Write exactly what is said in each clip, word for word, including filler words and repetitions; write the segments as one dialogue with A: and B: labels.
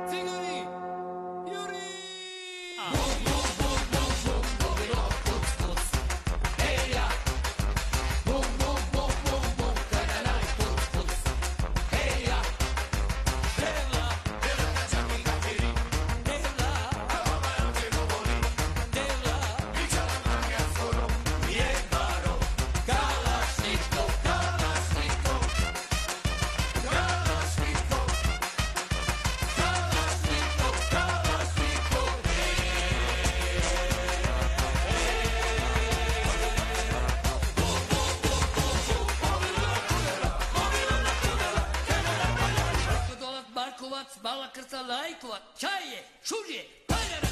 A: Bala krca lajkova, čaje, šužje, paljara,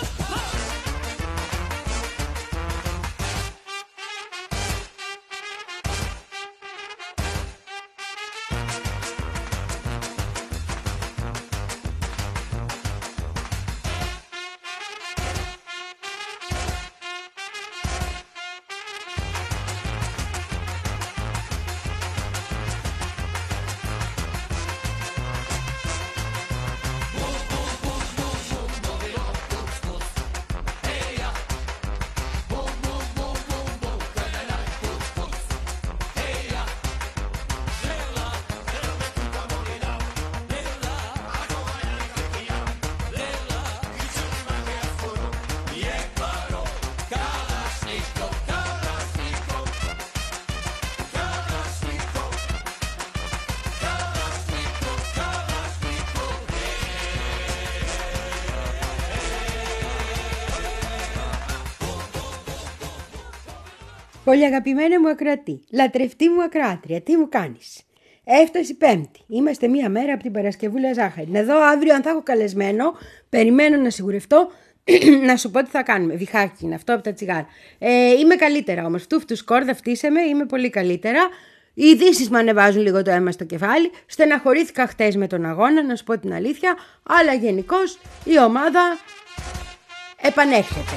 B: Πολύ αγαπημένη μου ακροατή, λατρευτή μου ακροάτρια, τι μου κάνεις? Έφτασε η Πέμπτη, είμαστε μία μέρα από την Παρασκευούλα Ζάχαρη. Να δω αύριο αν θα έχω καλεσμένο, περιμένω να σιγουρευτώ να σου πω τι θα κάνουμε. Διχάκι είναι αυτό από τα τσιγάρα. Ε, είμαι καλύτερα όμως, φτού φτού σκόρδα φτύσαμε, είμαι πολύ καλύτερα. Οι ειδήσεις μου ανεβάζουν λίγο το αίμα στο κεφάλι. Στεναχωρήθηκα χτες με τον αγώνα, να σου πω την αλήθεια, αλλά γενικώς η ομάδα επανέρχεται.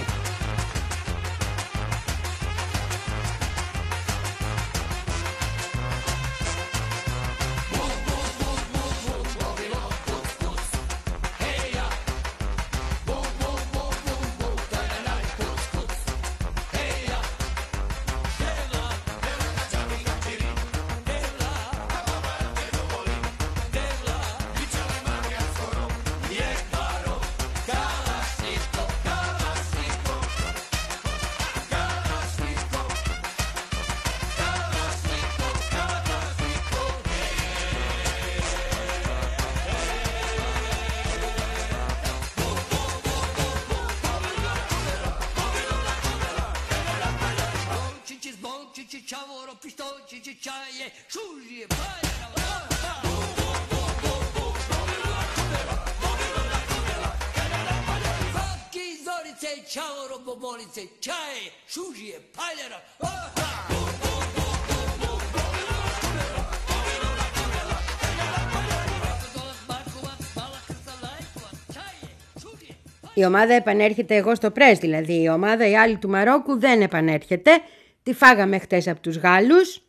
B: Η ομάδα επανέρχεται, εγώ στο πρες δηλαδή. Η ομάδα η άλλη του Μαρόκου δεν επανέρχεται. Τη φάγαμε χτες από τους Γάλλους.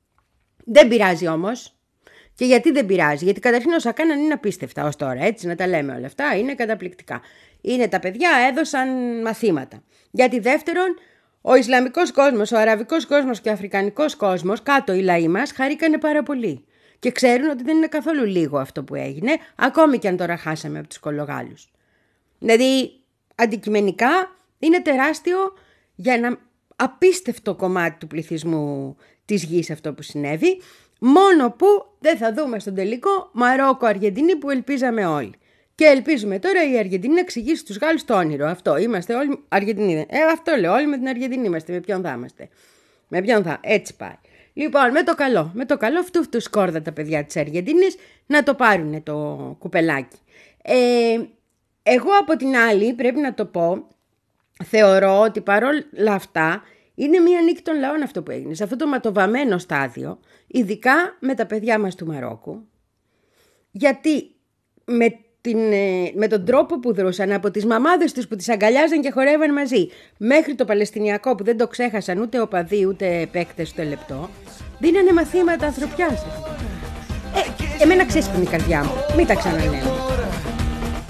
B: Δεν πειράζει όμως. Και γιατί δεν πειράζει? Γιατί καταρχήν όσα κάναν είναι απίστευτα ως τώρα. Έτσι να τα λέμε όλα αυτά. Είναι καταπληκτικά. Είναι τα παιδιά έδωσαν μαθήματα. Γιατί δεύτερον, ο Ισλαμικός κόσμος, ο Αραβικός κόσμος και ο Αφρικανικός κόσμος, κάτω οι λαοί μας, χαρήκανε πάρα πολύ. Και ξέρουν ότι δεν είναι καθόλου λίγο αυτό που έγινε, ακόμη και αν τώρα χάσαμε από τους κολογάλους. Δηλαδή, αντικειμενικά, είναι τεράστιο για ένα απίστευτο κομμάτι του πληθυσμού της γης αυτό που συνέβη, μόνο που δεν θα δούμε στον τελικό Μαρόκο-Αργεντινή που ελπίζαμε όλοι. Και ελπίζουμε τώρα η Αργεντινή να εξηγήσει στους Γάλλους το όνειρο. Αυτό, είμαστε όλοι Αργεντινοί. Ε, αυτό λέω, όλοι με την Αργεντινή είμαστε. Με ποιον θα είμαστε? Με ποιον θα, έτσι πάει. Λοιπόν, με το καλό, με το καλό αυτού αυτού σκόρδα τα παιδιά της Αργεντινής να το πάρουν το κουπελάκι. Ε, εγώ από την άλλη πρέπει να το πω, θεωρώ ότι παρόλα αυτά είναι μια νίκη των λαών αυτό που έγινε. Σε αυτό το ματοβαμμένο στάδιο, ειδικά με τα παιδιά μας του Μαρόκου, γιατί με, την, με τον τρόπο που δρούσαν, από τις μαμάδες τους που τις αγκαλιάζαν και χορεύαν μαζί, μέχρι το Παλαιστινιακό που δεν το ξέχασαν ούτε οπαδοί ούτε παίκτες στο λεπτό, δίνανε μαθήματα ανθρωπιάς. Ε, εμένα ξέσπανε η καρδιά μου, μην τα ξαναλέω.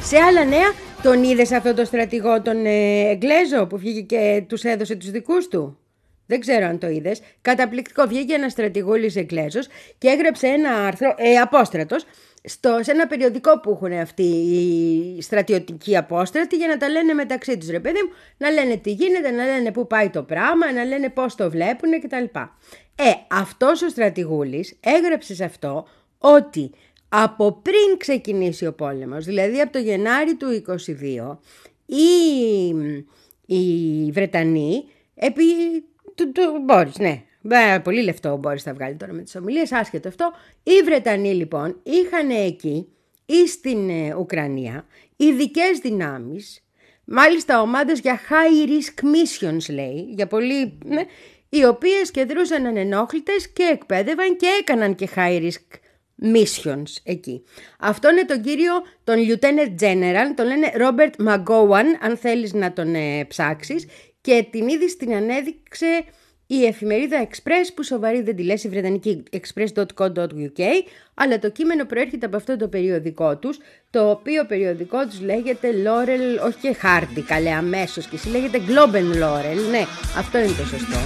B: Σε άλλα νέα, τον είδες αυτό το στρατηγό τον ε, Εγγλέζο που βγήκε και τους έδωσε τους δικούς του? Δεν ξέρω αν το είδες. Καταπληκτικό. Βγήκε ένας στρατηγούλης Εγγλέζος και έγραψε ένα άρθρο, ε, απόστρατος, στο, σε ένα περιοδικό που έχουν αυτοί οι στρατιωτικοί απόστρατοι, για να τα λένε μεταξύ τους, ρε παιδί μου, να λένε τι γίνεται, να λένε πού πάει το πράγμα, να λένε πώς το βλέπουν κτλ. Ε, αυτός ο στρατηγούλης έγραψε σε αυτό ότι από πριν ξεκινήσει ο πόλεμος, δηλαδή από το Γενάρη του είκοσι δύο, οι, οι Βρετανοί, επί του, του Μπόρις, ναι, πολύ λεφτό ο Μπόρις θα βγάλει τώρα με τις ομιλίες, άσχετο αυτό, οι Βρετανοί λοιπόν είχαν εκεί ή στην ε, Ουκρανία ειδικές δυνάμεις, μάλιστα ομάδες για high risk missions λέει, για πολύ, ναι, οι οποίες κεντρούσαν ανενόχλητες και εκπαίδευαν και έκαναν και high risk missions εκεί. Αυτό είναι τον κύριο, τον Lieutenant General, τον λένε Robert McGowan, αν θέλεις να τον ε, ψάξεις, και την είδηση την ανέδειξε η εφημερίδα Express, που σοβαρή δεν τη λες, η βρετανική express τελεία co τελεία uk, αλλά το κείμενο προέρχεται από αυτό το περιοδικό τους, το οποίο περιοδικό τους λέγεται Laurel, όχι και Hardy, καλέ αμέσως, και εσύ λέγεται Globen Laurel, ναι, αυτό είναι το σωστό.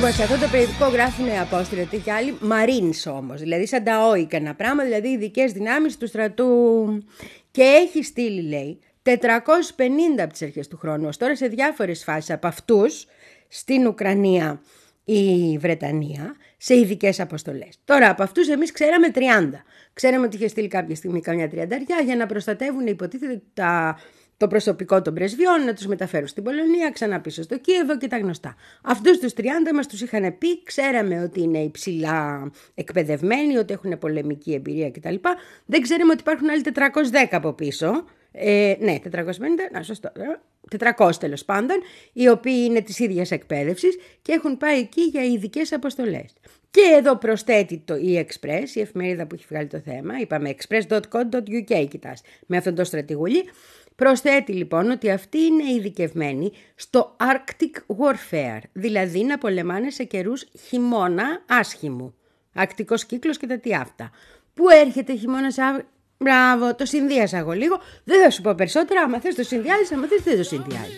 B: Λοιπόν, σε αυτό το περιοδικό γράφουν απόστηλοι και άλλοι Marines όμως, δηλαδή σαν τα όικα ένα πράγμα, δηλαδή ειδικές δυνάμεις του στρατού. Και έχει στείλει, λέει, τετρακόσιους πενήντα από τις αρχές του χρόνου, ως τώρα σε διάφορες φάσεις από αυτούς, στην Ουκρανία ή Βρετανία, σε ειδικές αποστολές. Τώρα από αυτούς εμείς ξέραμε τριάντα. Ξέραμε ότι είχε στείλει κάποια στιγμή καμιά τριανταριά για να προστατεύουν, υποτίθεται, τα... το προσωπικό των πρεσβειών, να τους μεταφέρουν στην Πολωνία, ξανά πίσω στο Κίεβο και τα γνωστά. Αυτούς τους τριάντα μας τους είχαν πει, ξέραμε ότι είναι υψηλά εκπαιδευμένοι, ότι έχουν πολεμική εμπειρία κτλ. Δεν ξέραμε ότι υπάρχουν άλλοι τετρακόσιοι δέκα από πίσω. Ε, ναι, τετρακόσιοι πενήντα, να σωστό, τετρακόσιοι τέλος πάντων, οι οποίοι είναι της ίδιας εκπαίδευσης και έχουν πάει εκεί για ειδικές αποστολές. Και εδώ προσθέτει το e-Express, η εφημερίδα που έχει βγάλει το θέμα, είπαμε express τελεία co τελεία uk, κοιτάς, με αυτόν τον στρατηγούλη. Προσθέτει λοιπόν ότι αυτοί είναι ειδικευμένοι στο Arctic Warfare, δηλαδή να πολεμάνε σε καιρούς χειμώνα άσχημου. Αρκτικός κύκλος και τα τι αυτά. Πού έρχεται χειμώνας άσχημου? Μπράβο, το συνδύασα εγώ λίγο. Δεν θα σου πω περισσότερα. Άμα θες το συνδυάζεις, άμα θες δεν το συνδυάζεις.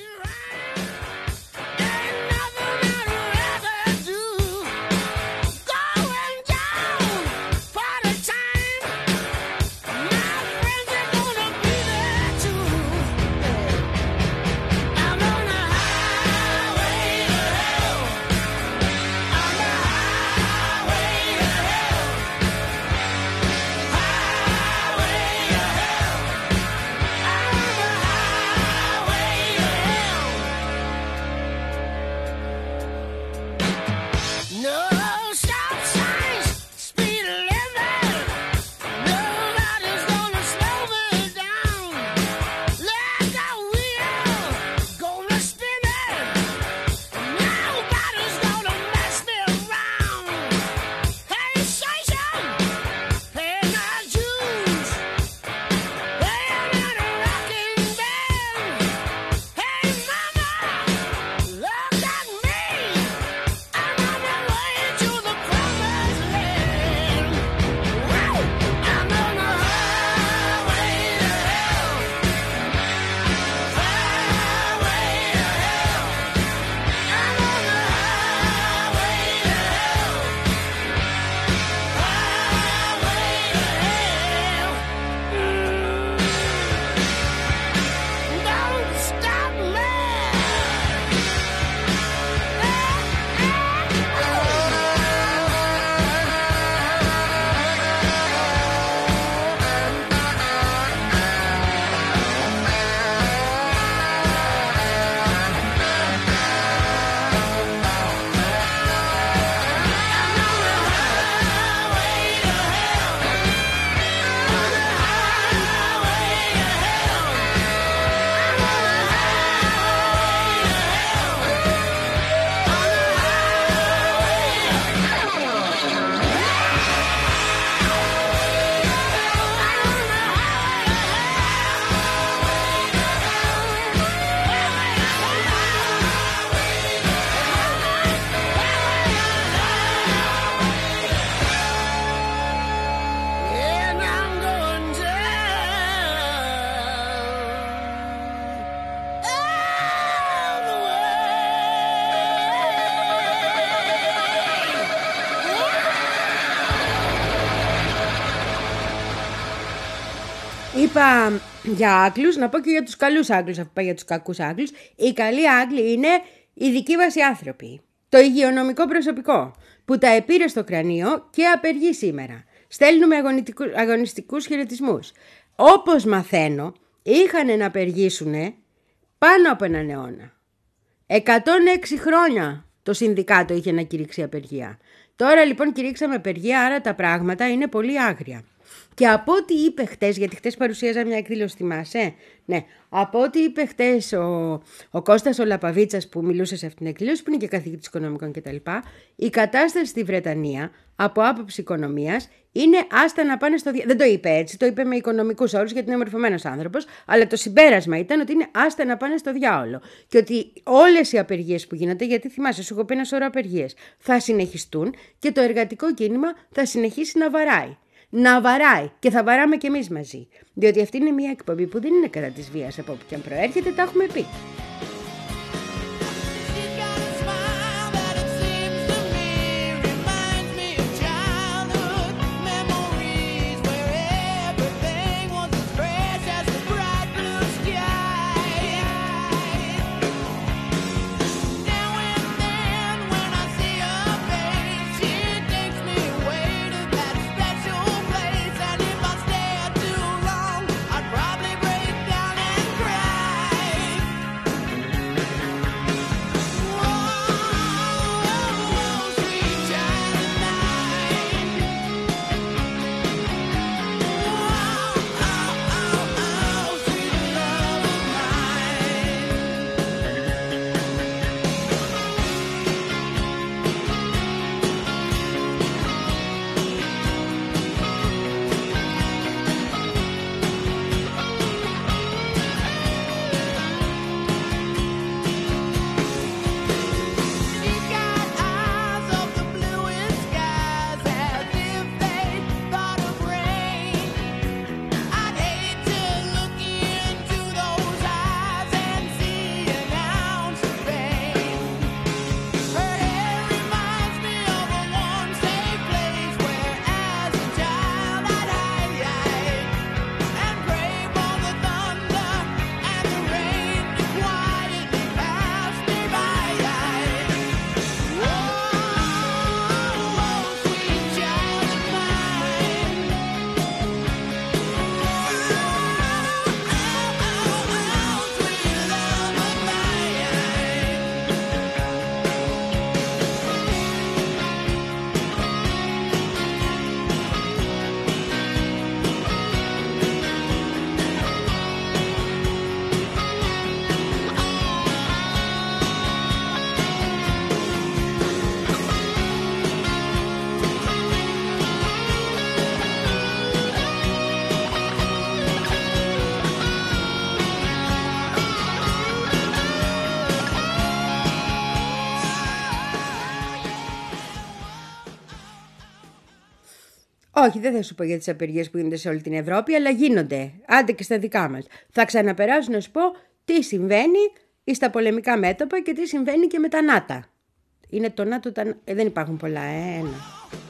B: Είπα για Άγγλους, να πω και για τους καλούς Άγγλους, αφού είπα για τους κακούς Άγγλους. Οι καλοί Άγγλοι είναι οι δικοί μας οι άνθρωποι. Το υγειονομικό προσωπικό που τα επήρε στο κρανίο και απεργεί σήμερα. Στέλνουμε αγωνιστικούς χαιρετισμούς. Όπως μαθαίνω, είχαν να απεργήσουν πάνω από έναν αιώνα. εκατόν έξι χρόνια το συνδικάτο είχε να κηρύξει απεργία. Τώρα λοιπόν κηρύξαμε απεργία, άρα τα πράγματα είναι πολύ άγρια. Και από ό,τι είπε χτες, γιατί χτες παρουσίαζα μια εκδήλωση, θυμάσαι, ναι, από ό,τι είπε χτες ο, ο Κώστας ο Λαπαβίτσας που μιλούσε σε αυτήν την εκδήλωση, που είναι και καθηγητής οικονομικών κτλ., η κατάσταση στη Βρετανία από άποψη οικονομίας είναι άστα να πάνε στο διάλογο. Δεν το είπε έτσι, το είπε με οικονομικούς όρους γιατί είναι μορφωμένος άνθρωπος, αλλά το συμπέρασμα ήταν ότι είναι άστα να πάνε στο διάολο. Και ότι όλες οι απεργίες που γίνονται, γιατί θυμάσαι, σου έχω πει ένα σωρό απεργίες, θα συνεχιστούν και το εργατικό κίνημα θα συνεχίσει να βαράει. Να βαράει και θα βαράμε κι εμείς μαζί. Διότι αυτή είναι μια εκπομπή που δεν είναι κατά της βίας, από όπου και αν προέρχεται, τα έχουμε πει. Όχι, δεν θα σου πω για τις απεργίες που γίνονται σε όλη την Ευρώπη, αλλά γίνονται. Άντε και στα δικά μας. Θα ξαναπεράσω να σου πω τι συμβαίνει στα πολεμικά μέτωπα και τι συμβαίνει και με τα ΝΑΤΑ. Είναι το ΝΑΤΟ, τα... ε, δεν υπάρχουν πολλά, ε, ένα.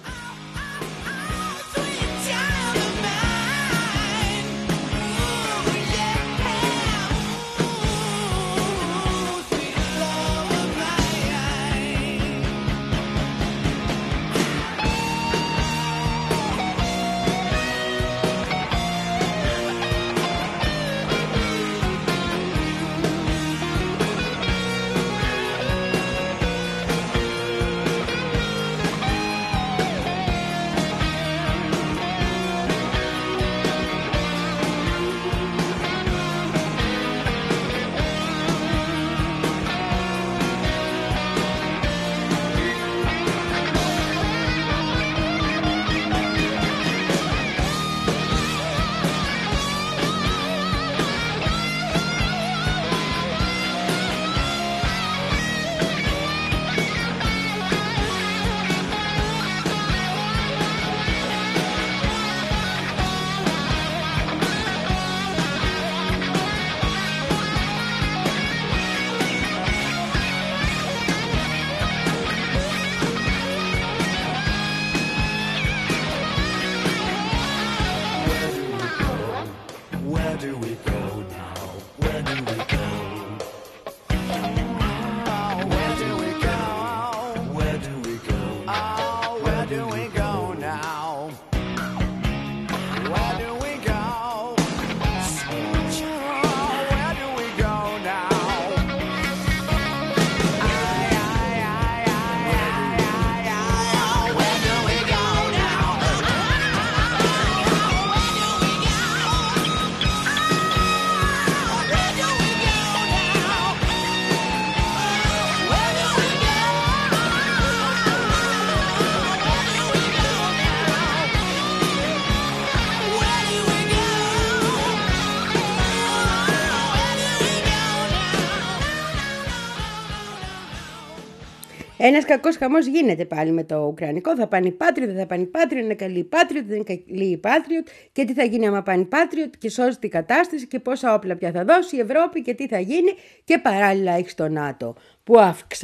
B: Ένας κακός χαμός γίνεται πάλι με το Ουκρανικό. Θα πάνε οι Patriot, δεν θα πάνε οι Patriot, είναι καλή η Patriot, δεν είναι καλή η Patriot. Και τι θα γίνει άμα πάνε οι Patriot και σώζει την κατάσταση και πόσα όπλα πια θα δώσει η Ευρώπη και τι θα γίνει. Και παράλληλα έχει το ΝΑΤΟ που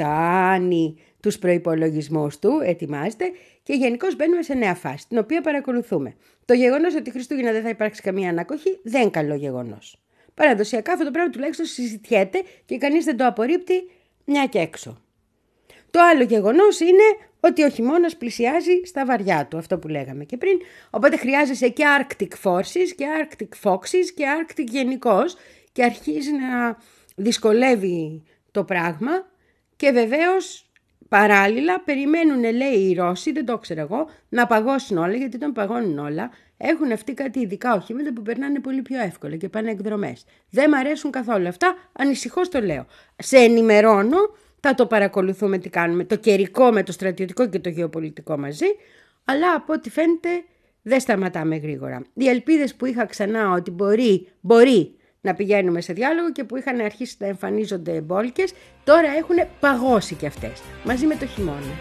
B: αυξάνει τους προϋπολογισμούς του, ετοιμάζεται και γενικώς μπαίνουμε σε νέα φάση, την οποία παρακολουθούμε. Το γεγονός ότι Χριστούγεννα δεν θα υπάρξει καμία ανακοχή δεν είναι καλό γεγονός. Παραδοσιακά αυτό το πράγμα τουλάχιστον συζητιέται και κανείς δεν το απορρίπτει μια και έξω. Το άλλο γεγονός είναι ότι ο χειμώνας πλησιάζει στα βαριά του, αυτό που λέγαμε και πριν, οπότε χρειάζεσαι και Arctic Forces και Arctic Foxes και Arctic γενικώς και αρχίζει να δυσκολεύει το πράγμα και βεβαίως παράλληλα περιμένουν, λέει οι Ρώσοι, δεν το ξέρω εγώ, να παγώσουν όλα, γιατί όταν παγώνουν όλα έχουν αυτοί κάτι ειδικά οχήματα που περνάνε πολύ πιο εύκολα και πάνε εκδρομές. Δεν μ' αρέσουν καθόλου αυτά, ανησυχώ το λέω. Σε ενημερώνω. Θα το παρακολουθούμε τι κάνουμε, το καιρικό με το στρατιωτικό και το γεωπολιτικό μαζί, αλλά από ό,τι φαίνεται δεν σταματάμε γρήγορα. Οι ελπίδες που είχα ξανά ότι μπορεί, μπορεί να πηγαίνουμε σε διάλογο και που είχαν αρχίσει να εμφανίζονται εμπόλικες, τώρα έχουν παγώσει και αυτές, μαζί με το χειμώνα.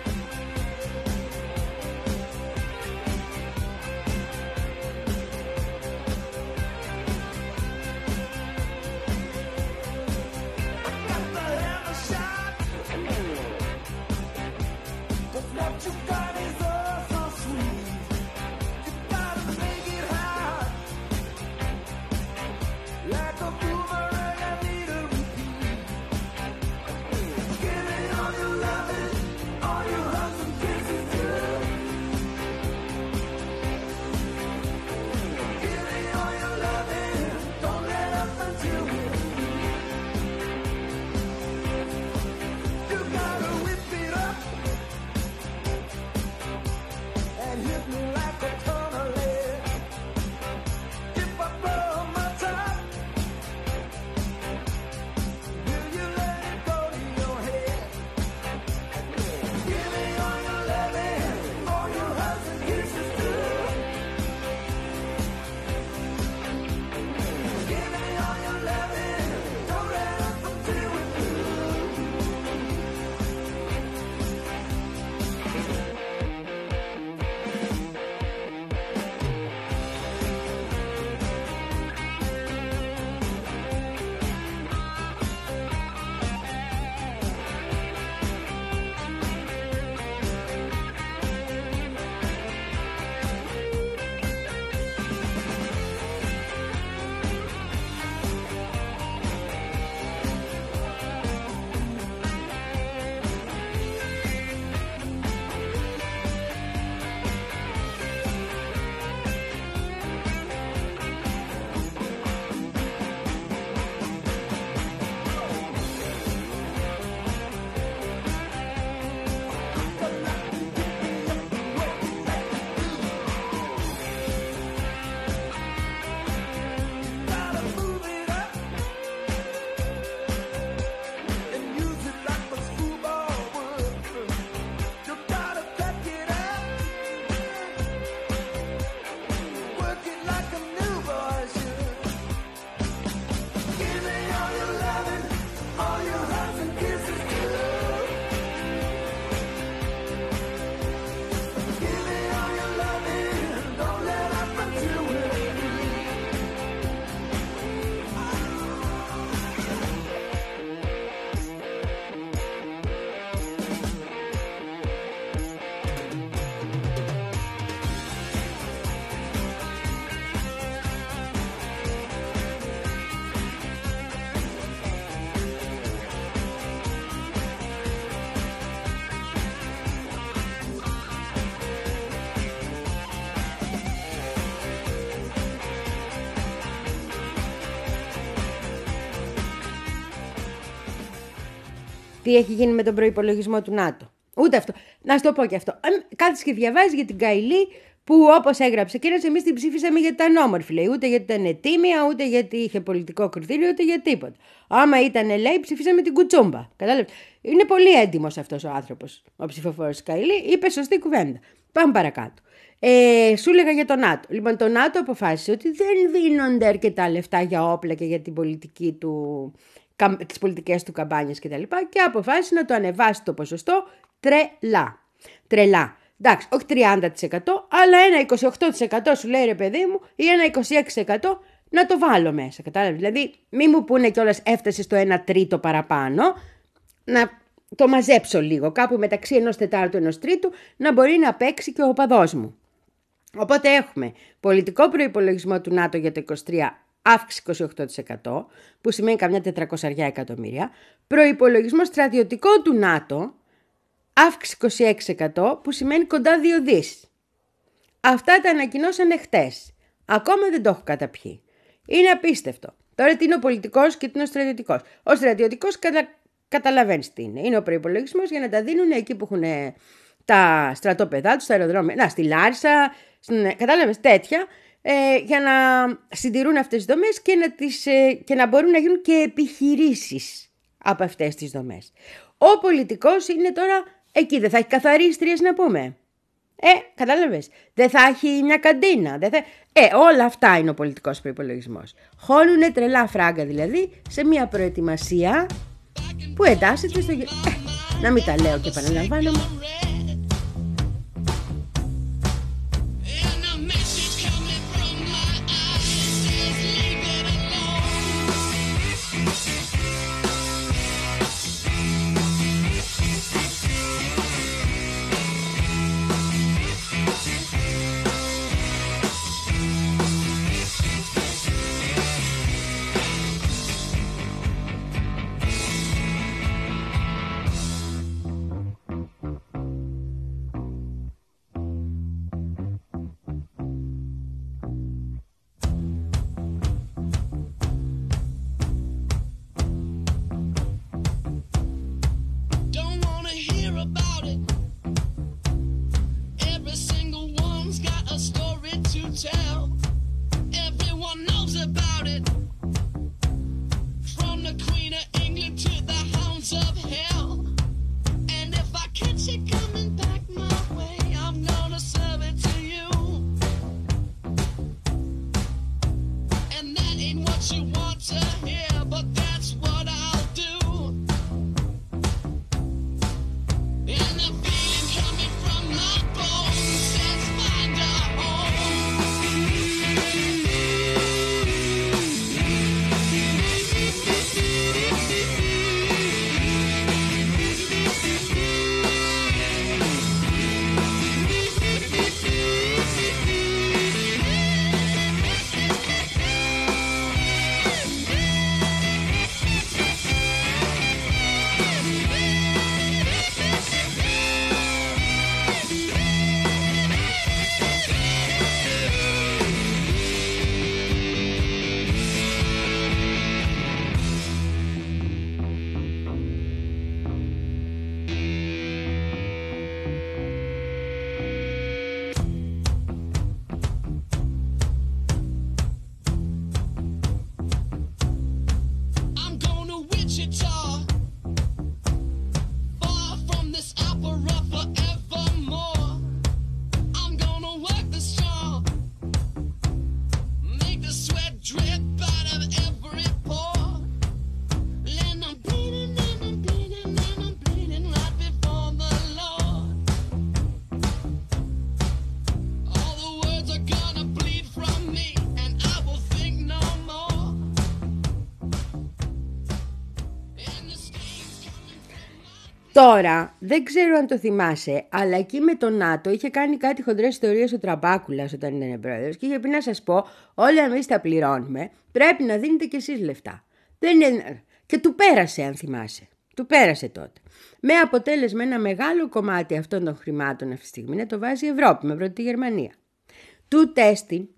C: All you
B: τι έχει γίνει με τον προϋπολογισμό του ΝΑΤΟ. Ούτε αυτό. Να σου το πω και αυτό. Κάθεσαι και διαβάζει για την Καηλή που, όπως έγραψε εκείνος, εμείς την ψήφισαμε γιατί ήταν όμορφη, λέει. Ούτε γιατί ήταν τίμια, ούτε γιατί είχε πολιτικό κριτήριο, ούτε για τίποτα. Άμα ήταν, λέει, ψήφισαμε την κουτσούμπα. Κατάλαβες. Είναι πολύ έντιμος αυτός ο άνθρωπος, ο ψηφοφόρος της Καηλή. Είπε σωστή κουβέντα. Πάμε παρακάτω. Ε, σου έλεγα για το ΝΑΤΟ. Λοιπόν, το ΝΑΤΟ αποφάσισε ότι δεν δίνονται αρκετά λεφτά για όπλα και για την πολιτική του, τις πολιτικές του καμπάνιες κτλ. Και, και αποφάσισε να το ανεβάσει το ποσοστό τρελά. Τρελά. Εντάξει, όχι τριάντα τοις εκατό, αλλά ένα είκοσι οκτώ τοις εκατό σου λέει, ρε παιδί μου, ή ένα είκοσι έξι τοις εκατό να το βάλω μέσα. Κατάλαβες. Δηλαδή, μη μου πούνε κιόλας έφτασε στο ένα τρίτο παραπάνω, να το μαζέψω λίγο, κάπου μεταξύ ενός τετάρτου και ενός τρίτου, να μπορεί να παίξει και ο οπαδός μου. Οπότε έχουμε πολιτικό προϋπολογισμό του ΝΑΤΟ για το είκοσι τρία, αύξηση είκοσι οκτώ τοις εκατό, που σημαίνει καμιά τετρακόσια εκατομμύρια, προϋπολογισμό στρατιωτικό του ΝΑΤΟ, αύξηση είκοσι έξι τοις εκατό, που σημαίνει κοντά δύο δις. Αυτά τα ανακοινώσανε χτες. Ακόμα δεν το έχω καταπιεί. Είναι απίστευτο. Τώρα τι είναι ο πολιτικός και τι είναι ο στρατιωτικός. Ο στρατιωτικός κατα... καταλαβαίνεις τι είναι. Είναι ο προϋπολογισμός για να τα δίνουν εκεί που έχουν τα στρατόπεδά τους, τα αεροδρόμια. Να, στη Λάρισα, στην... κατάλαβες, τέτοια, ε, για να συντηρούν αυτές τις δομές και να, τις, ε, και να μπορούν να γίνουν και επιχειρήσεις από αυτές τις δομές. Ο πολιτικός είναι τώρα εκεί, δεν θα έχει καθαρίστριες να πούμε. Ε, κατάλαβες, δεν θα έχει μια καντίνα. Δεν θα... Ε, όλα αυτά είναι ο πολιτικός προϋπολογισμός. Χώνουνε τρελά φράγκα δηλαδή σε μια προετοιμασία που εντάσσεται στο... Ε, να μην τα λέω και επαναλαμβάνομαι. Τώρα, δεν ξέρω αν το θυμάσαι, αλλά εκεί με το ΝΑΤΟ είχε κάνει κάτι χοντρές ιστορίες ο Τραμπάκουλας όταν ήταν πρόεδρος και είχε πει να σας πω, όλα εμείς τα πληρώνουμε, πρέπει να δίνετε κι εσείς λεφτά. Δεν είναι... Και του πέρασε, αν θυμάσαι. Του πέρασε τότε. Με αποτέλεσμα ένα μεγάλο κομμάτι αυτών των χρημάτων αυτή τη στιγμή να το βάζει η Ευρώπη, με πρώτη τη Γερμανία. Του τέστη,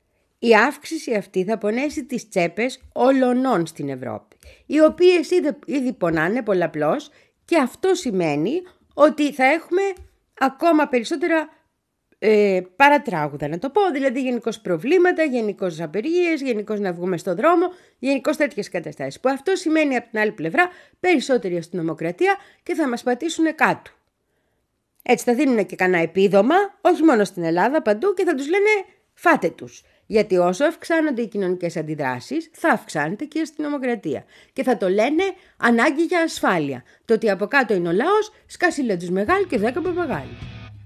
B: η αύξηση αυτή θα πονέσει τις τσέπες ολονών στην Ευρώπη, οι οποίες ήδη, ήδη πονάνε πολλαπλώς Και αυτό σημαίνει ότι θα έχουμε ακόμα περισσότερα ε, παρατράγουδα, να το πω, δηλαδή γενικώς προβλήματα, γενικώς απεργίες, γενικώς να βγούμε στον δρόμο, γενικώς τέτοιες καταστάσεις. Που αυτό σημαίνει από την άλλη πλευρά περισσότερη αστυνομοκρατία και θα μας πατήσουν κάτω. Έτσι θα δίνουν και κανένα επίδομα, όχι μόνο στην Ελλάδα, παντού, και θα τους λένε φάτε τους. Γιατί όσο αυξάνονται οι κοινωνικές αντιδράσεις, θα αυξάνεται και η αστυνομοκρατία. Και θα το λένε ανάγκη για ασφάλεια. Το ότι από κάτω είναι ο λαός, σκάσιλε τους μεγάλοι και δέκα παπαγάλοι.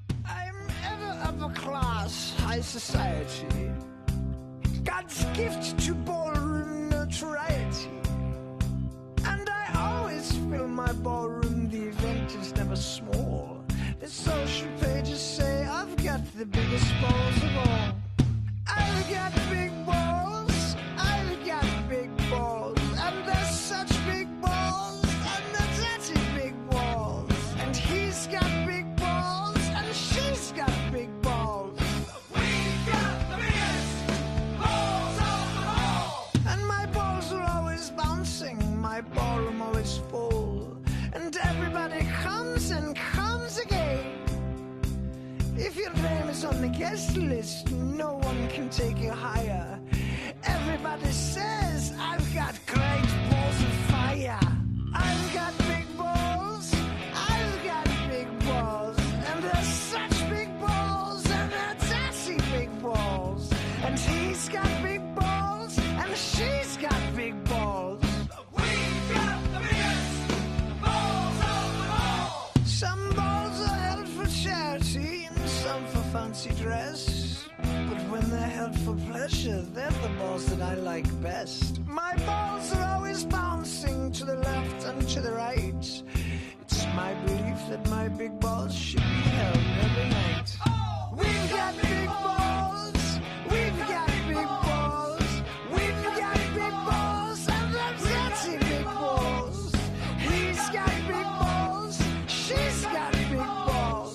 C: The social pages say I've got the biggest balls of all. I've got big balls, I've got big balls, and they're such big balls, and they're dirty big balls. And he's got big balls, and she's got big balls. We've got the biggest balls of them all. And my balls are always bouncing, my ballroom always full, and everybody comes and comes again. If your name is on the guest list, no one can take you higher. Everybody says I've got great balls of fire. I've got big balls, I've got big balls, and they're such big balls, and they're dirty big balls. And he's got big balls, and she's got big balls. We've got the biggest balls of them all. Some balls are held for charity, some for fancy dress, but when they're held for pleasure, they're the balls that I like best. My balls are always bouncing to the left and to the right. It's my belief that my big balls should be held every night. Oh, we've got big balls, we've got big balls, we've got big balls, and they're dirty big balls. He's got big balls, she's got big balls.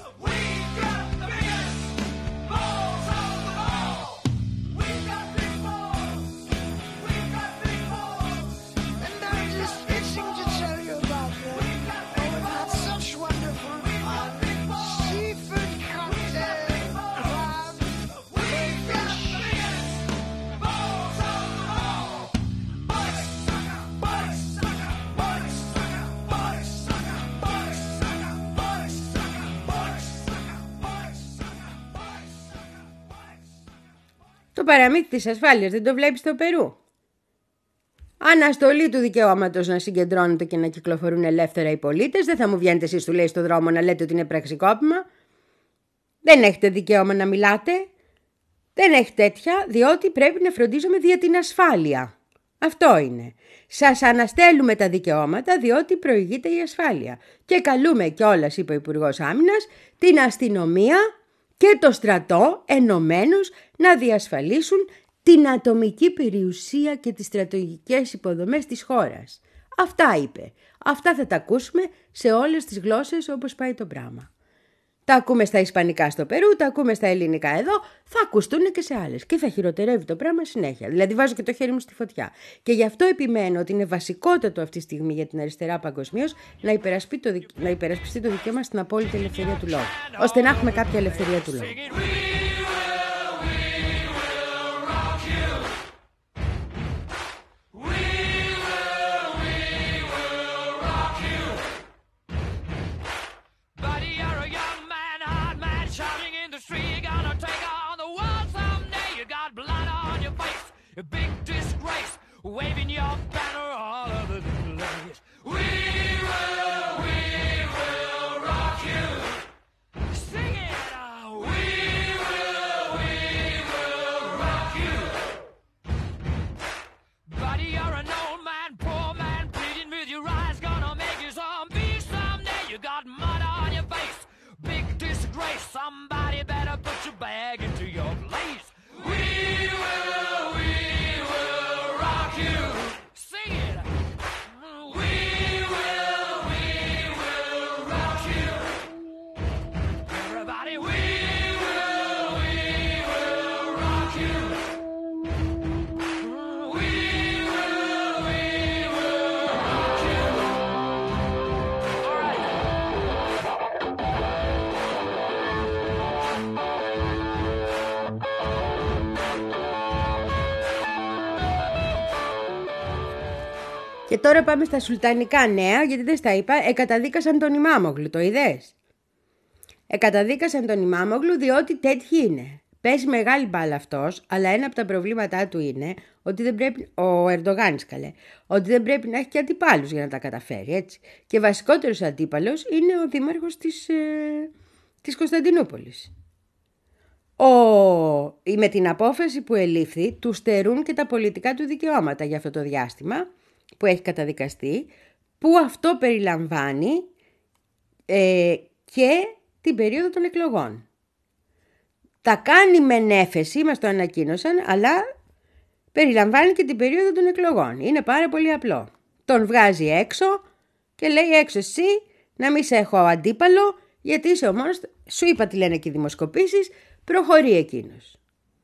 B: Το παραμύθι της ασφάλειας δεν το βλέπεις στο Περού? Αναστολή του δικαιώματος να συγκεντρώνονται και να κυκλοφορούν ελεύθερα οι πολίτες. Δεν θα μου βγαίνετε εσείς, του λέει, στο δρόμο να λέτε ότι είναι πραξικόπημα. Δεν έχετε δικαίωμα να μιλάτε. Δεν έχει τέτοια, διότι πρέπει να φροντίζουμε δια την ασφάλεια. Αυτό είναι. Σας αναστέλουμε τα δικαιώματα διότι προηγείται η ασφάλεια. Και καλούμε κιόλας, είπε ο Υπουργός Άμυνας, την αστυνομία και το στρατό ενωμένους να διασφαλίσουν την ατομική περιουσία και τις στρατηγικές υποδομές της χώρας. Αυτά είπε. Αυτά θα τα ακούσουμε σε όλες τις γλώσσες όπως πάει το πράγμα. Τα ακούμε στα ισπανικά στο Περού, τα ακούμε στα ελληνικά εδώ, θα ακουστούν και σε άλλες. Και θα χειροτερεύει το πράγμα συνέχεια. Δηλαδή βάζω και το χέρι μου στη φωτιά. Και γι' αυτό επιμένω ότι είναι βασικότατο αυτή τη στιγμή για την αριστερά παγκοσμίως να, υπερασπί το, να υπερασπιστεί το δικαίωμα στην απόλυτη ελευθερία του λόγου. Ώστε να έχουμε κάποια ελευθερία του λόγου.
D: A big disgrace, waving your banner all over the place. We will, we will rock you. Sing it out. We will, we will rock you. Buddy, you're an old man, poor man, pleading with your eyes, gonna make you zombie someday. You got mud on your face, big disgrace. Somebody better put your bag into your place. We will, we
B: Και τώρα πάμε στα σουλτανικά νέα, γιατί δεν στα είπα. Εκαταδίκασαν τον Ημάμογλου, το είδες? Εκαταδίκασαν τον Ημάμογλου διότι τέτοιοι είναι. Παίζει μεγάλη μπάλα αυτός, αλλά ένα από τα προβλήματά του είναι ότι δεν πρέπει, ο Ερντογάνης καλέ, ότι δεν πρέπει να έχει και αντιπάλους για να τα καταφέρει, έτσι. Και βασικότερος αντίπαλος είναι ο δήμαρχος της, ε, της Κωνσταντινούπολης. Ο, με την απόφαση που ελήφθη, του στερούν και τα πολιτικά του δικαιώματα για αυτό το διάστημα που έχει καταδικαστεί, που αυτό περιλαμβάνει ε, και την περίοδο των εκλογών. Τα κάνει μεν έφεση, μας το ανακοίνωσαν, αλλά περιλαμβάνει και την περίοδο των εκλογών. Είναι πάρα πολύ απλό. Τον βγάζει έξω και λέει έξω εσύ να μην σε έχω αντίπαλο, γιατί είσαι ο μόνος, σου είπα τι λένε και οι δημοσκοπήσεις, προχωρεί εκείνος.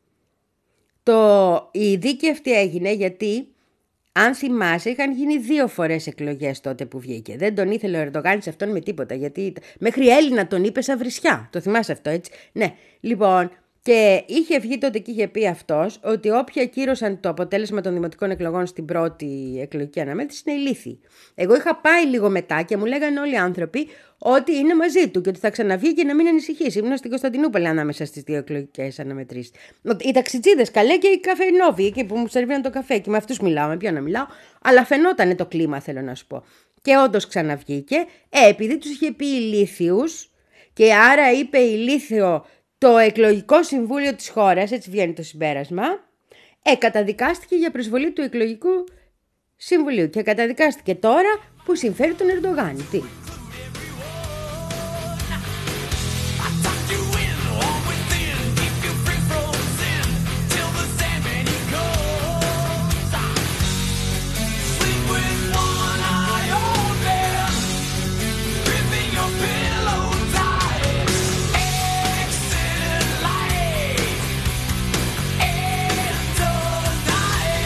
B: Το, η δίκη αυτή έγινε γιατί, αν θυμάσαι, είχαν γίνει δύο φορές εκλογές τότε που βγήκε. Δεν τον ήθελε ο Ερντογάν σε αυτόν με τίποτα, γιατί μέχρι Έλληνα τον είπε σαν βρισιά. Το θυμάσαι αυτό, έτσι? Ναι, λοιπόν, και είχε βγει τότε και είχε πει αυτός ότι όποιοι ακύρωσαν το αποτέλεσμα των δημοτικών εκλογών στην πρώτη εκλογική αναμέτρηση είναι ηλίθιοι. Εγώ είχα πάει λίγο μετά και μου λέγανε όλοι οι άνθρωποι ότι είναι μαζί του και ότι θα ξαναβγεί και να μην ανησυχήσει. Ήμουν στην Κωνσταντινούπολη ανάμεσα στις δύο εκλογικές αναμετρήσεις. Οι ταξιτζίδες καλέ και οι καφενόβοι εκεί που μου σερβίραν το καφέ και με αυτούς μιλάω, με ποιον να μιλάω. Αλλά φαινόταν το κλίμα, θέλω να σου πω. Και όντως ξαναβγήκε, ε, επειδή τους είχε πει ηλίθιους και άρα είπε ηλίθιο το εκλογικό συμβούλιο της χώρας, έτσι βγαίνει το συμπέρασμα, ε, καταδικάστηκε για προσβολή του εκλογικού συμβουλίου και καταδικάστηκε τώρα που συμφέρει τον Ερντογάν. Τι?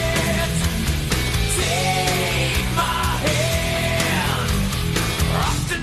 D: Off to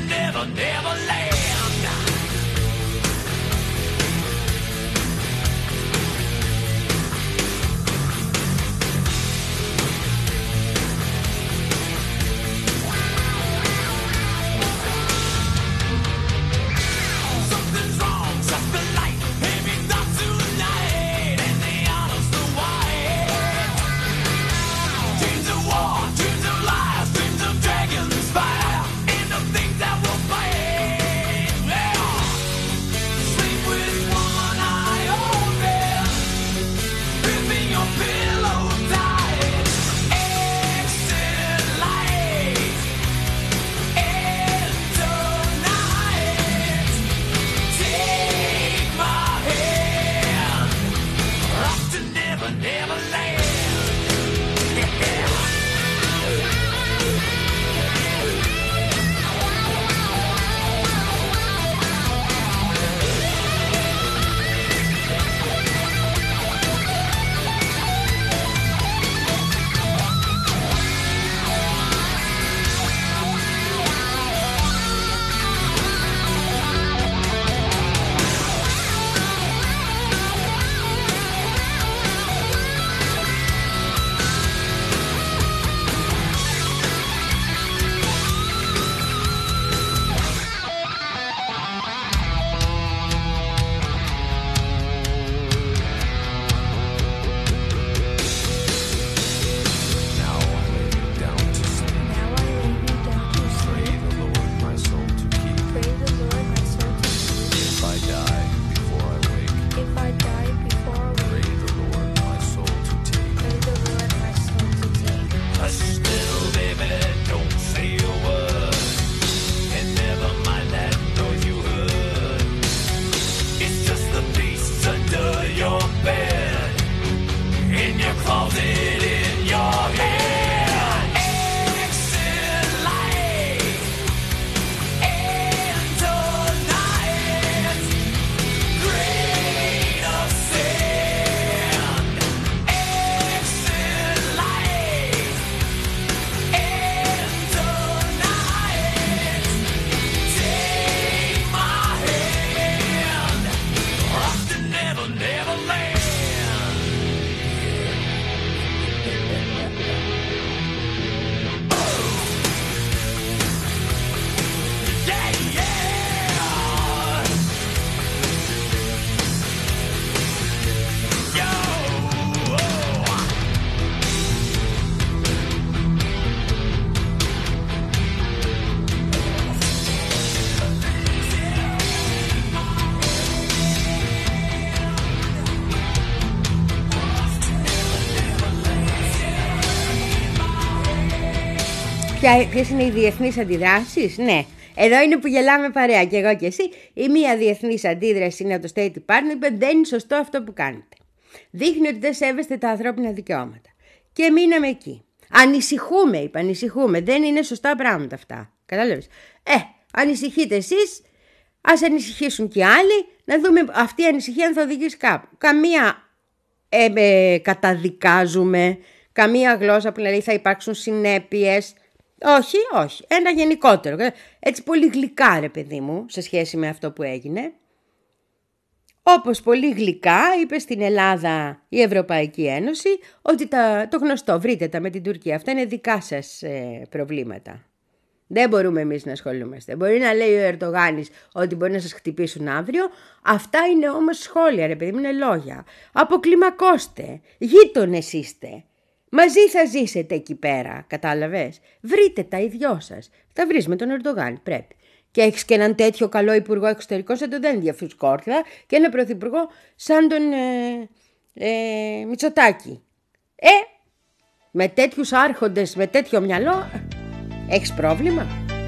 B: Ποιες είναι οι διεθνείς αντιδράσεις? Ναι, εδώ είναι που γελάμε παρέα και εγώ και εσύ. Η μία διεθνής αντίδραση είναι το State Department, είπε δεν είναι σωστό αυτό που κάνετε. Δείχνει ότι δεν σέβεστε τα ανθρώπινα δικαιώματα. Και μείναμε εκεί. Ανησυχούμε, είπα, ανησυχούμε. Δεν είναι σωστά πράγματα αυτά. Κατάλαβες? Ε, ανησυχείτε εσείς, ας ανησυχήσουν και οι άλλοι, να δούμε αυτή η ανησυχία αν θα οδηγήσει κάπου. Καμία ε, ε, καταδικάζουμε, καμία γλώσσα που λέει θα υπάρξουν συνέπειες. Όχι, όχι. Ένα γενικότερο. Έτσι πολύ γλυκά, ρε παιδί μου, σε σχέση με αυτό που έγινε. Όπως πολύ γλυκά είπε στην Ελλάδα η Ευρωπαϊκή Ένωση ότι τα, το γνωστό, βρείτε τα με την Τουρκία, αυτά είναι δικά σας ε, προβλήματα. Δεν μπορούμε εμείς να ασχολούμαστε. Μπορεί να λέει ο Ερντογάνης ότι μπορεί να σας χτυπήσουν αύριο. Αυτά είναι όμως σχόλια, ρε παιδί μου, είναι λόγια. Αποκλιμακώστε, γείτονες είστε. Μαζί θα ζήσετε εκεί πέρα, κατάλαβες. Βρείτε τα οι δυο σας. Τα βρεις με τον Ερντογάν, πρέπει. Και έχεις και έναν τέτοιο καλό υπουργό εξωτερικών σαν τον Δένδια Φουσκόρθα και έναν πρωθυπουργό σαν τον ε, ε, Μητσοτάκη. Ε, με τέτοιους άρχοντες, με τέτοιο μυαλό, έχεις πρόβλημα.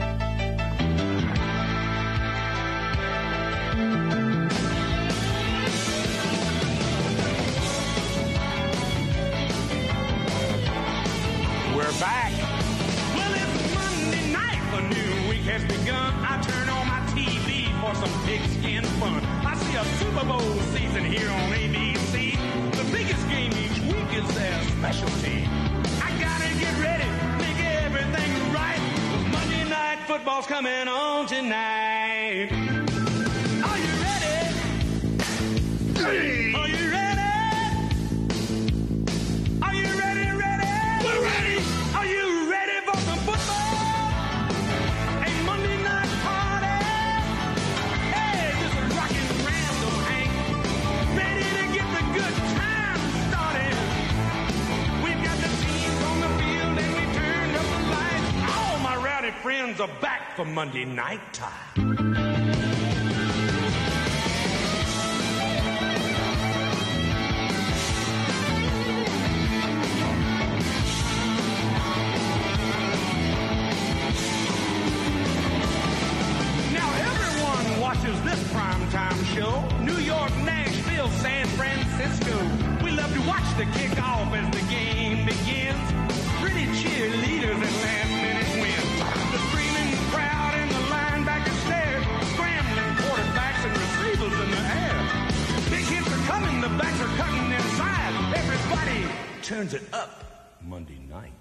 E: We're back. Well, it's Monday night, a new week has begun. I turn on my T V for some pigskin fun. I see a Super Bowl season here on A B C. The biggest game each week is their specialty. I gotta get ready, make everything right. Monday night football's coming on tonight. Are you ready? Hey. Are you ready? Are you ready, ready? We're ready. Are you ready for some football? A Monday night party. Hey, this is rockin' random Hank. Ready to get the good time started. We've got the teams on the field and we turned up the lights. All my rowdy friends are back for Monday night time. Watches this primetime show. New York, Nashville, San Francisco. We love to watch the kickoff as the game begins. Pretty cheerleaders and last minute wins. The screaming crowd and the linebackers stare. Scrambling quarterbacks and receivers in the air. Big hits are coming, the backs are cutting inside. Everybody turns it up Monday night.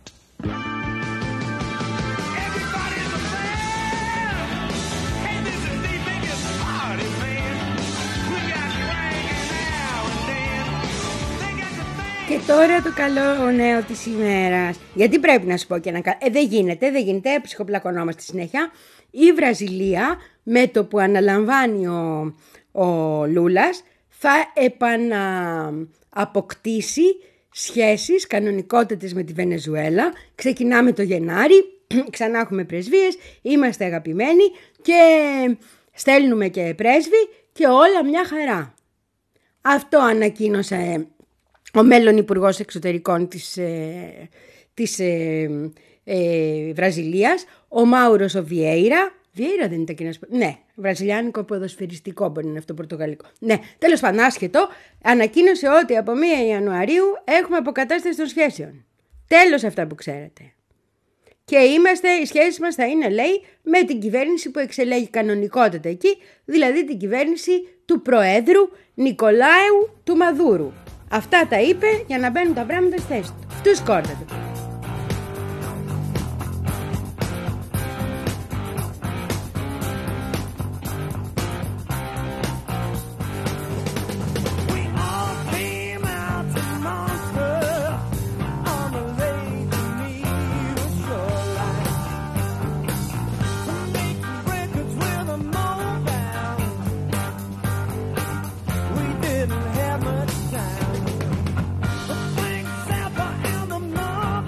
E: Everybody's a fan. Hey, this is the biggest party, man. We got Frank and Al and Dan. They got the thing.
B: Και τώρα το καλό νέο της ημέρας. Γιατί πρέπει να σου πω και ένα καλό. Ε, δεν γίνεται, δεν γίνεται, ψυχοπλακωνόμαστε συνέχεια. Η Βραζιλία, με το που αναλαμβάνει ο, ο Λούλας, θα επανααποκτήσει σχέσεις κανονικότητες με τη Βενεζουέλα. Ξεκινάμε το Γενάρη, ξανά έχουμε πρεσβείες, είμαστε αγαπημένοι και στέλνουμε και πρέσβη και όλα μια χαρά. Αυτό ανακοίνωσε ο μέλλον Υπουργός Εξωτερικών της, ε, της ε, ε, Βραζιλίας, ο Μάουρος ο Βιέιρα. Βιέιρα δεν είναι τα κοινά. Ναι, βραζιλιάνικο ποδοσφαιριστικό μπορεί να είναι αυτό, πορτογαλικό. Ναι, τέλος πάντων, άσχετο, ανακοίνωσε ότι από πρώτη Ιανουαρίου έχουμε αποκατάσταση των σχέσεων. Τέλος αυτά που ξέρετε. Και είμαστε, οι σχέσεις μας θα είναι, λέει, με την κυβέρνηση που εξελέγει κανονικότητα εκεί, δηλαδή την κυβέρνηση του Προέδρου Νικολάου του Μαδούρου. Αυτά τα είπε για να μπαίνουν τα πράγματα στη θέση του. Του σκόρτατε.
C: Have much time. The things Zappa and the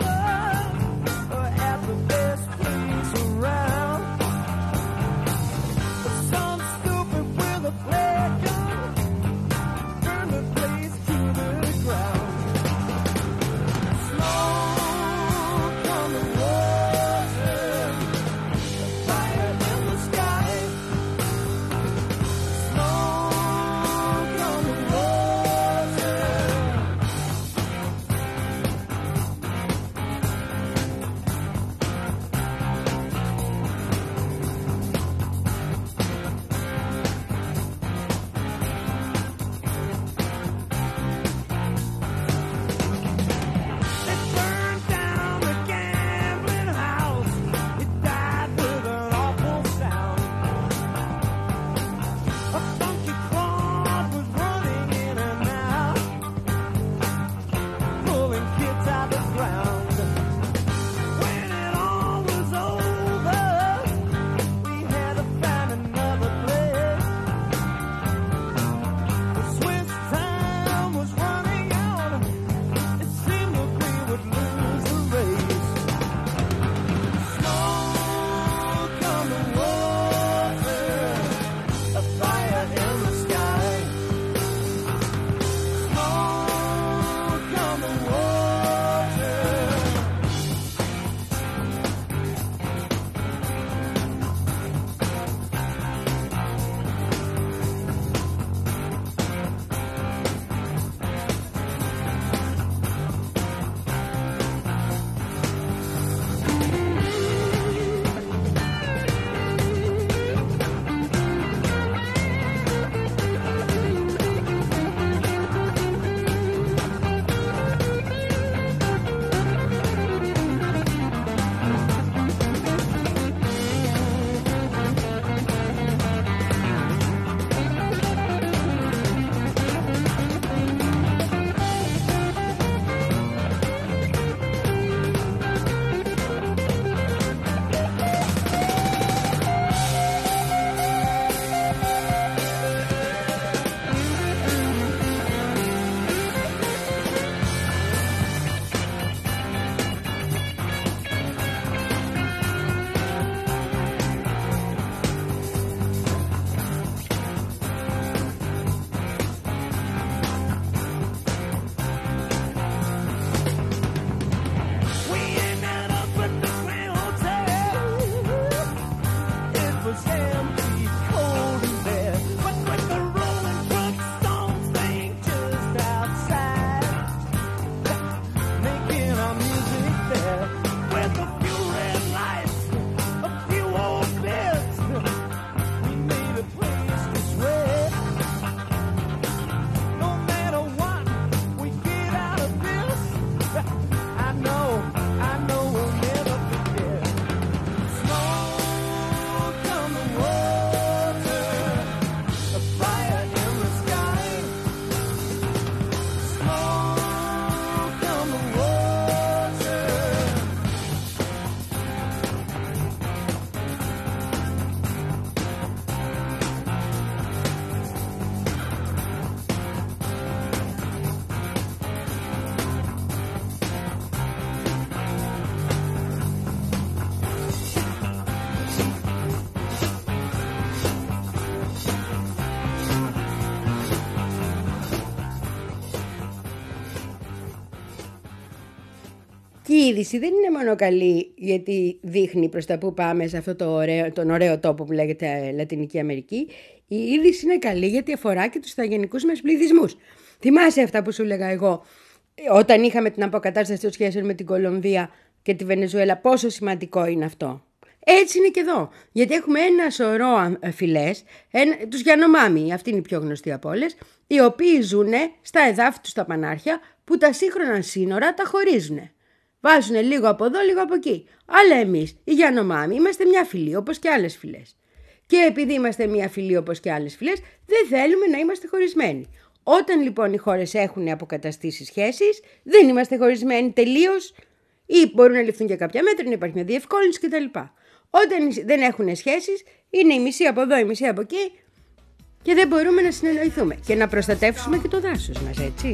B: Και η είδηση δεν είναι μόνο καλή γιατί δείχνει προς τα που πάμε σε αυτό το ωραίο, τον ωραίο τόπο που λέγεται Λατινική Αμερική. Η είδηση είναι καλή γιατί αφορά και τους ηθαγενικούς μας πληθυσμούς. Θυμάσαι αυτά που σου έλεγα εγώ όταν είχαμε την αποκατάσταση των σχέσεων με την Κολομβία και τη Βενεζουέλα, πόσο σημαντικό είναι αυτό. Έτσι είναι και εδώ, γιατί έχουμε ένα σωρό φυλές, ένα, τους Γιανομάμι, αυτή είναι η πιο γνωστή από όλες, οι οποίοι ζουν στα εδάφη τους τα πανάρχια που τα σύγχρονα σύνορα τα χωρίζουν. Βάζουν λίγο από εδώ, λίγο από εκεί. Αλλά εμείς, οι Γιανομάμι, είμαστε μια φυλή όπως και άλλες φυλές. Και επειδή είμαστε μια φυλή όπως και άλλες φυλές, δεν θέλουμε να είμαστε χωρισμένοι. Όταν λοιπόν οι χώρες έχουν αποκαταστήσει σχέσεις, δεν είμαστε χωρισμένοι τελείως ή μπορούν να ληφθούν και κάποια μέτρα, να υπάρχει μια διευκόλυνση κτλ. Όταν δεν έχουν σχέσεις, είναι η μισή από εδώ, η μισή από εκεί και δεν μπορούμε να συνεννοηθούμε και να προστατεύσουμε και το δάσος μας, έτσι.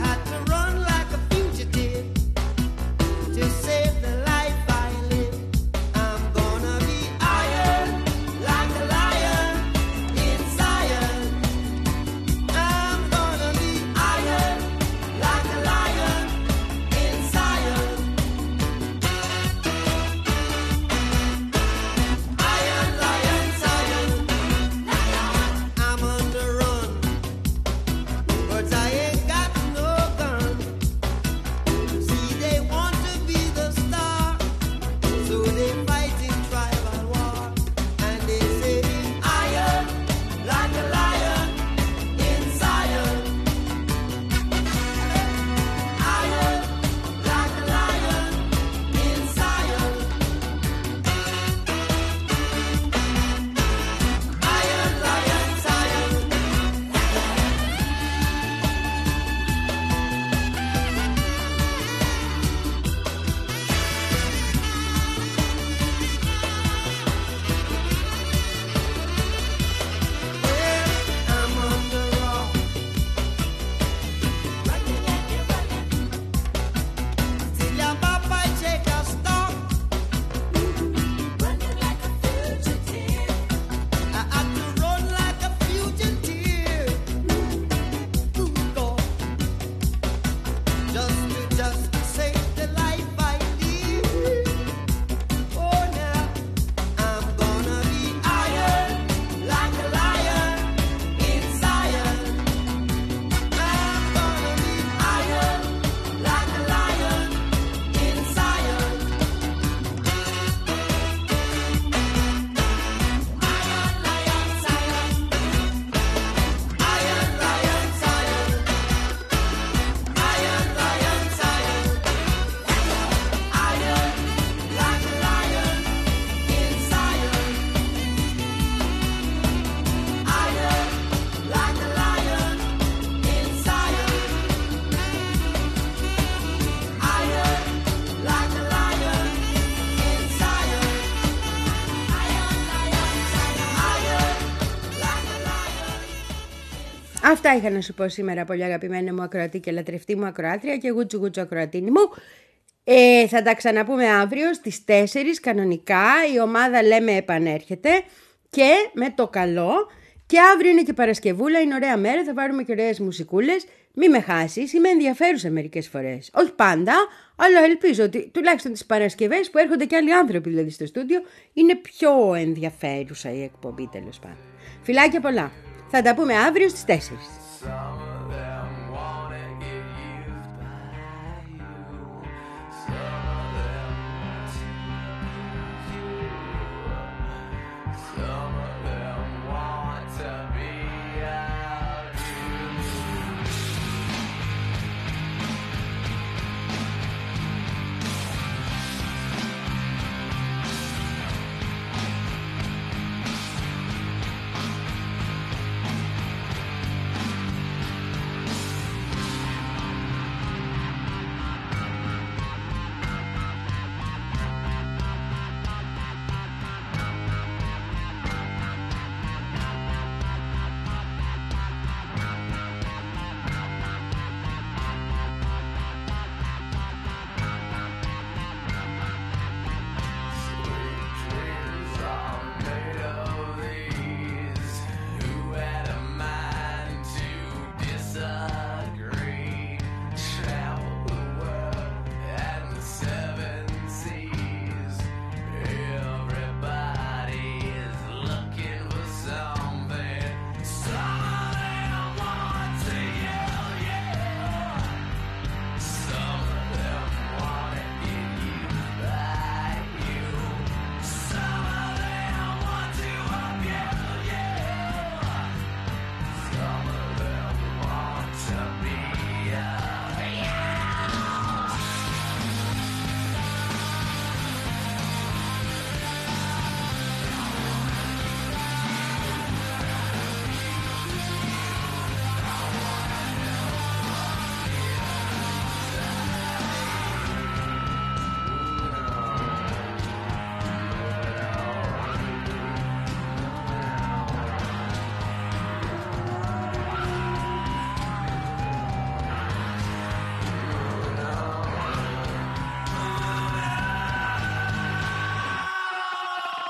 B: Αυτά είχα να σου πω σήμερα, πολύ αγαπημένα μου ακροατή και λατρευτή μου ακροάτρια και γούτσου γούτσου ακροατίνη μου. Ε, θα τα ξαναπούμε αύριο στις τέσσερις κανονικά. Η ομάδα λέμε επανέρχεται και με το καλό. Και αύριο είναι και Παρασκευούλα, είναι ωραία μέρα, θα πάρουμε και ωραίες μουσικούλες. Μη με χάσεις, είμαι ενδιαφέρουσα μερικές φορές. Όχι πάντα, αλλά ελπίζω ότι τουλάχιστον τις Παρασκευές που έρχονται και άλλοι άνθρωποι δηλαδή στο στούντιο, είναι πιο ενδιαφέρουσα η εκπομπή τέλος πάντων. Φιλάκια πολλά. Θα τα πούμε αύριο στις τέσσερις.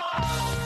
E: Oh!